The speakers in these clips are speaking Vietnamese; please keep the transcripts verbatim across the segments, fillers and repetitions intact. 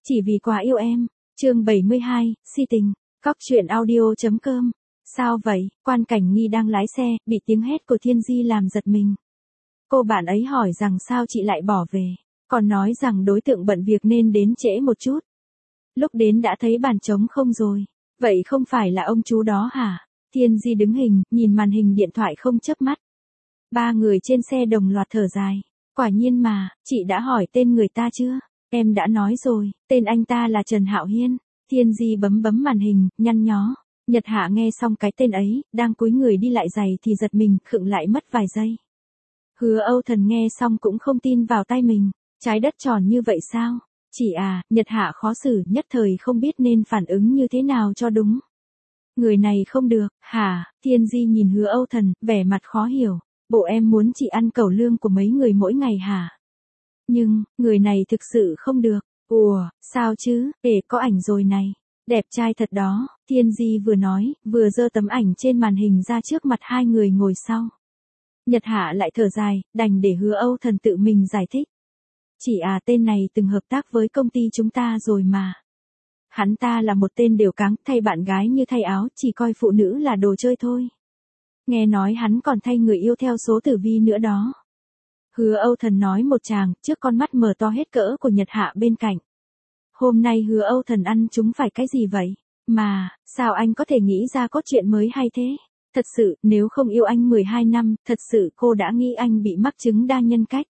Chỉ vì quá yêu em. Chương bảy mươi hai, si tình. Cóc truyện audio chấm com. Sao vậy? Quan Cảnh Nghi đang lái xe, bị tiếng hét của Thiên Di làm giật mình. Cô bạn ấy hỏi rằng sao chị lại bỏ về, còn nói rằng đối tượng bận việc nên đến trễ một chút. Lúc đến đã thấy bàn trống không rồi. Vậy không phải là ông chú đó hả? Thiên Di đứng hình, nhìn màn hình điện thoại không chớp mắt. Ba người trên xe đồng loạt thở dài. Quả nhiên mà, chị đã hỏi tên người ta chưa? Em đã nói rồi, tên anh ta là Trần Hạo Hiên. Thiên Di bấm bấm màn hình, nhăn nhó. Nhật Hạ nghe xong cái tên ấy, đang cúi người đi lại giày thì giật mình, khựng lại mất vài giây. Hứa Âu Thần nghe xong cũng không tin vào tai mình. Trái đất tròn như vậy sao? Chị à, Nhật Hạ khó xử, nhất thời không biết nên phản ứng như thế nào cho đúng. Người này không được, hả? Thiên Di nhìn Hứa Âu Thần, vẻ mặt khó hiểu. Bộ em muốn chị ăn cẩu lương của mấy người mỗi ngày hả? Nhưng, người này thực sự không được. Ủa, sao chứ? Để có ảnh rồi này. Đẹp trai thật đó. Thiên Di vừa nói, vừa giơ tấm ảnh trên màn hình ra trước mặt hai người ngồi sau. Nhật Hạ lại thở dài, đành để Hứa Âu Thần tự mình giải thích. Chị à, tên này từng hợp tác với công ty chúng ta rồi mà. Hắn ta là một tên đều cáng, thay bạn gái như thay áo, chỉ coi phụ nữ là đồ chơi thôi. Nghe nói hắn còn thay người yêu theo số tử vi nữa đó. Hứa Âu Thần nói một tràng, trước con mắt mở to hết cỡ của Nhật Hạ bên cạnh. Hôm nay Hứa Âu Thần ăn chúng phải cái gì vậy? Mà, sao anh có thể nghĩ ra cốt truyện mới hay thế? Thật sự, nếu không yêu anh mười hai năm, thật sự cô đã nghĩ anh bị mắc chứng đa nhân cách.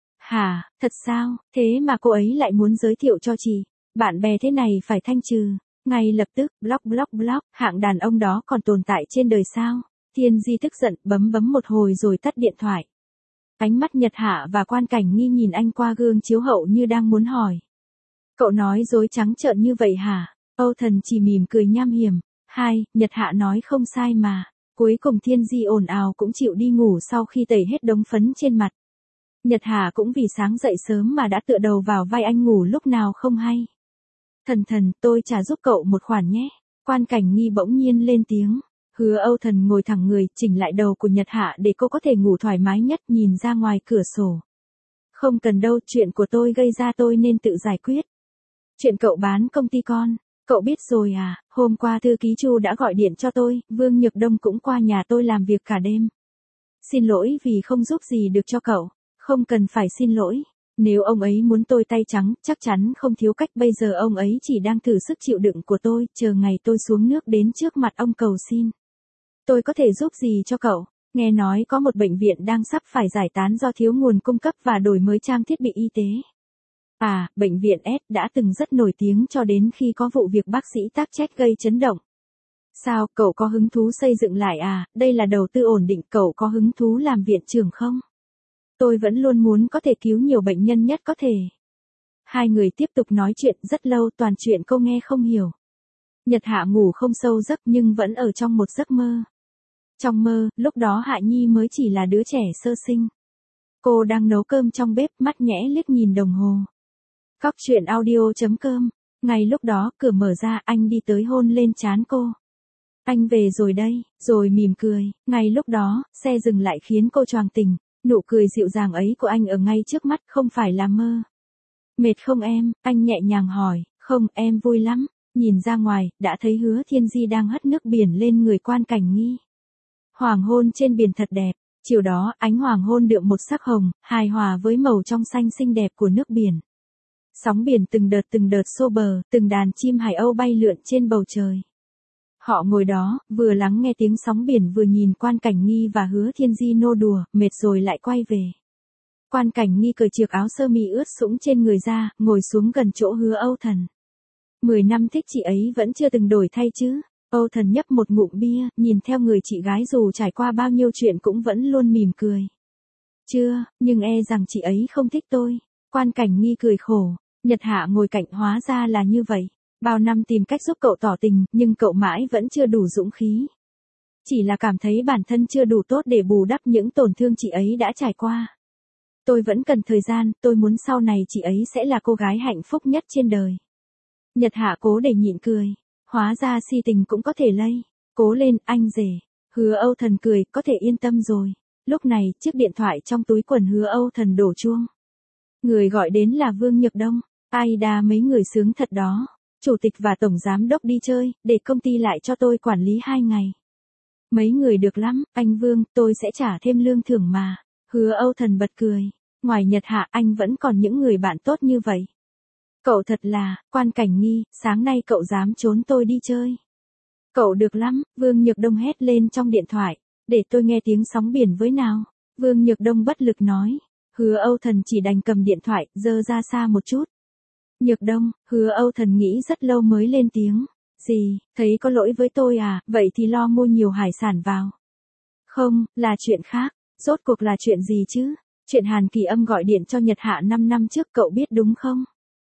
Hả, thật sao? Thế mà cô ấy lại muốn giới thiệu cho chị. Bạn bè thế này phải thanh trừ. Ngay lập tức, block block block, hạng đàn ông đó còn tồn tại trên đời sao? Thiên Di tức giận, bấm bấm một hồi rồi tắt điện thoại. Ánh mắt Nhật Hạ và Quan Cảnh Nghi nhìn anh qua gương chiếu hậu như đang muốn hỏi. Cậu nói dối trắng trợn như vậy hả? Âu Thần chỉ mỉm cười nham hiểm. Hai, Nhật Hạ nói không sai mà. Cuối cùng Thiên Di ồn ào cũng chịu đi ngủ sau khi tẩy hết đống phấn trên mặt. Nhật Hạ cũng vì sáng dậy sớm mà đã tựa đầu vào vai anh ngủ lúc nào không hay. Thần thần, tôi trả giúp cậu một khoản nhé. Quan Cảnh Nghi bỗng nhiên lên tiếng. Hứa Âu Thần ngồi thẳng người, chỉnh lại đầu của Nhật Hạ để cô có thể ngủ thoải mái nhất, nhìn ra ngoài cửa sổ. Không cần đâu, chuyện của tôi gây ra tôi nên tự giải quyết. Chuyện cậu bán công ty con, cậu biết rồi à, hôm qua thư ký Chu đã gọi điện cho tôi, Vương Nhược Đông cũng qua nhà tôi làm việc cả đêm. Xin lỗi vì không giúp gì được cho cậu. Không cần phải xin lỗi. Nếu ông ấy muốn tôi tay trắng, chắc chắn không thiếu cách, bây giờ ông ấy chỉ đang thử sức chịu đựng của tôi, chờ ngày tôi xuống nước đến trước mặt ông cầu xin. Tôi có thể giúp gì cho cậu? Nghe nói có một bệnh viện đang sắp phải giải tán do thiếu nguồn cung cấp và đổi mới trang thiết bị y tế. À, bệnh viện S đã từng rất nổi tiếng cho đến khi có vụ việc bác sĩ tác trách gây chấn động. Sao, cậu có hứng thú xây dựng lại à? Đây là đầu tư ổn định, cậu có hứng thú làm viện trưởng không? Tôi vẫn luôn muốn có thể cứu nhiều bệnh nhân nhất có thể. Hai người tiếp tục nói chuyện rất lâu, toàn chuyện cô nghe không hiểu. Nhật Hạ ngủ không sâu giấc nhưng vẫn ở trong một giấc mơ. Trong mơ, lúc đó Hạ Nhi mới chỉ là đứa trẻ sơ sinh. Cô đang nấu cơm trong bếp, mắt nhẽ liếc nhìn đồng hồ. Cóc truyện audio chấm com. Ngay lúc đó, cửa mở ra, anh đi tới hôn lên trán cô. Anh về rồi đây, rồi mỉm cười. Ngay lúc đó, xe dừng lại khiến cô choàng tỉnh. Nụ cười dịu dàng ấy của anh ở ngay trước mắt, không phải là mơ. Mệt không em? Anh nhẹ nhàng hỏi. Không, em vui lắm. Nhìn ra ngoài, đã thấy Hứa Thiên Di đang hất nước biển lên người Quan Cảnh Nghi. Hoàng hôn trên biển thật đẹp. Chiều đó, ánh hoàng hôn đượm một sắc hồng, hài hòa với màu trong xanh xinh đẹp của nước biển. Sóng biển từng đợt từng đợt xô bờ, từng đàn chim hải âu bay lượn trên bầu trời. Họ ngồi đó, vừa lắng nghe tiếng sóng biển vừa nhìn Quan Cảnh Nghi và Hứa Thiên Di nô đùa, mệt rồi lại quay về. Quan Cảnh Nghi cởi chiếc áo sơ mi ướt sũng trên người ra, ngồi xuống gần chỗ Hứa Âu Thần. Mười năm thích chị ấy vẫn chưa từng đổi thay chứ? Âu Thần nhấp một ngụm bia, nhìn theo người chị gái dù trải qua bao nhiêu chuyện cũng vẫn luôn mỉm cười. Chưa, nhưng e rằng chị ấy không thích tôi. Quan Cảnh Nghi cười khổ. Nhật Hạ ngồi cạnh, hóa ra là như vậy. Bao năm tìm cách giúp cậu tỏ tình, nhưng cậu mãi vẫn chưa đủ dũng khí. Chỉ là cảm thấy bản thân chưa đủ tốt để bù đắp những tổn thương chị ấy đã trải qua. Tôi vẫn cần thời gian, tôi muốn sau này chị ấy sẽ là cô gái hạnh phúc nhất trên đời. Nhật Hạ cố để nhịn cười. Hóa ra si tình cũng có thể lây. Cố lên, anh rể. Hứa Âu Thần cười, có thể yên tâm rồi. Lúc này, chiếc điện thoại trong túi quần Hứa Âu Thần đổ chuông. Người gọi đến là Vương Nhược Đông. Ai đa mấy người sướng thật đó. Chủ tịch và tổng giám đốc đi chơi, để công ty lại cho tôi quản lý hai ngày. Mấy người được lắm, anh Vương, tôi sẽ trả thêm lương thưởng mà. Hứa Âu Thần bật cười. Ngoài Nhật Hạ anh vẫn còn những người bạn tốt như vậy. Cậu thật là, Quan Cảnh Nghi, sáng nay cậu dám trốn tôi đi chơi. Cậu được lắm, Vương Nhược Đông hét lên trong điện thoại. Để tôi nghe tiếng sóng biển với nào. Vương Nhược Đông bất lực nói. Hứa Âu Thần chỉ đành cầm điện thoại, giơ ra xa một chút. Nhược Đông, Hứa Âu Thần nghĩ rất lâu mới lên tiếng. Gì, thấy có lỗi với tôi à, vậy thì lo mua nhiều hải sản vào. Không, là chuyện khác, rốt cuộc là chuyện gì chứ? Chuyện Hàn Kỳ Âm gọi điện cho Nhật Hạ năm năm trước cậu biết đúng không?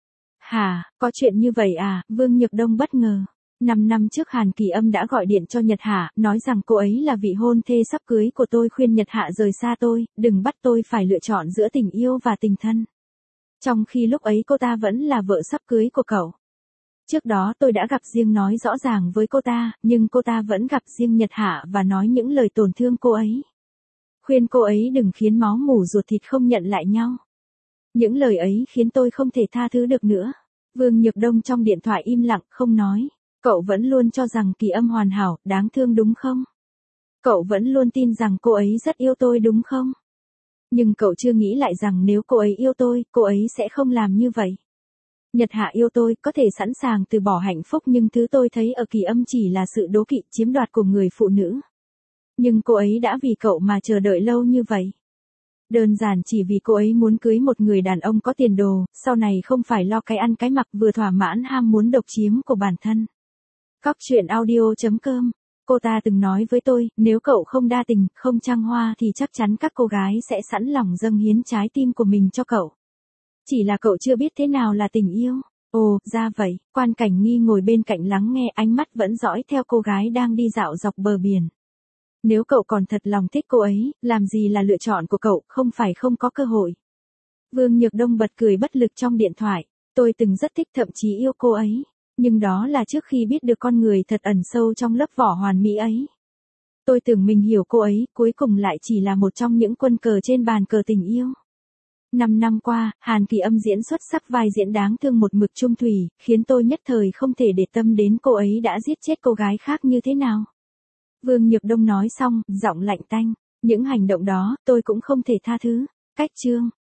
Hả, có chuyện như vậy à, Vương Nhược Đông bất ngờ. năm năm trước Hàn Kỳ Âm đã gọi điện cho Nhật Hạ, nói rằng cô ấy là vị hôn thê sắp cưới của tôi, khuyên Nhật Hạ rời xa tôi, đừng bắt tôi phải lựa chọn giữa tình yêu và tình thân. Trong khi lúc ấy cô ta vẫn là vợ sắp cưới của cậu. Trước đó tôi đã gặp riêng nói rõ ràng với cô ta, nhưng cô ta vẫn gặp riêng Nhật Hạ và nói những lời tổn thương cô ấy. Khuyên cô ấy đừng khiến máu mủ ruột thịt không nhận lại nhau. Những lời ấy khiến tôi không thể tha thứ được nữa. Vương Nhược Đông trong điện thoại im lặng không nói. Cậu vẫn luôn cho rằng Kỳ Âm hoàn hảo, đáng thương đúng không? Cậu vẫn luôn tin rằng cô ấy rất yêu tôi đúng không? Nhưng cậu chưa nghĩ lại rằng nếu cô ấy yêu tôi, cô ấy sẽ không làm như vậy. Nhật Hạ yêu tôi, có thể sẵn sàng từ bỏ hạnh phúc, nhưng thứ tôi thấy ở Kỳ Âm chỉ là sự đố kỵ, chiếm đoạt của người phụ nữ. Nhưng cô ấy đã vì cậu mà chờ đợi lâu như vậy. Đơn giản chỉ vì cô ấy muốn cưới một người đàn ông có tiền đồ, sau này không phải lo cái ăn cái mặc, vừa thỏa mãn ham muốn độc chiếm của bản thân. Cóc truyện audio chấm com. Cô ta từng nói với tôi, nếu cậu không đa tình, không trăng hoa thì chắc chắn các cô gái sẽ sẵn lòng dâng hiến trái tim của mình cho cậu. Chỉ là cậu chưa biết thế nào là tình yêu. Ồ, ra vậy. Quan Cảnh Nghi ngồi bên cạnh lắng nghe, ánh mắt vẫn dõi theo cô gái đang đi dạo dọc bờ biển. Nếu cậu còn thật lòng thích cô ấy, làm gì là lựa chọn của cậu, không phải không có cơ hội. Vương Nhược Đông bật cười bất lực trong điện thoại. Tôi từng rất thích, thậm chí yêu cô ấy. Nhưng đó là trước khi biết được con người thật ẩn sâu trong lớp vỏ hoàn mỹ ấy. Tôi tưởng mình hiểu cô ấy, cuối cùng lại chỉ là một trong những quân cờ trên bàn cờ tình yêu. Năm năm qua, Hàn Kỳ Âm diễn xuất sắc vai diễn đáng thương một mực trung thủy, khiến tôi nhất thời không thể để tâm đến cô ấy đã giết chết cô gái khác như thế nào. Vương Nhược Đông nói xong, giọng lạnh tanh. Những hành động đó, tôi cũng không thể tha thứ. Cách chương.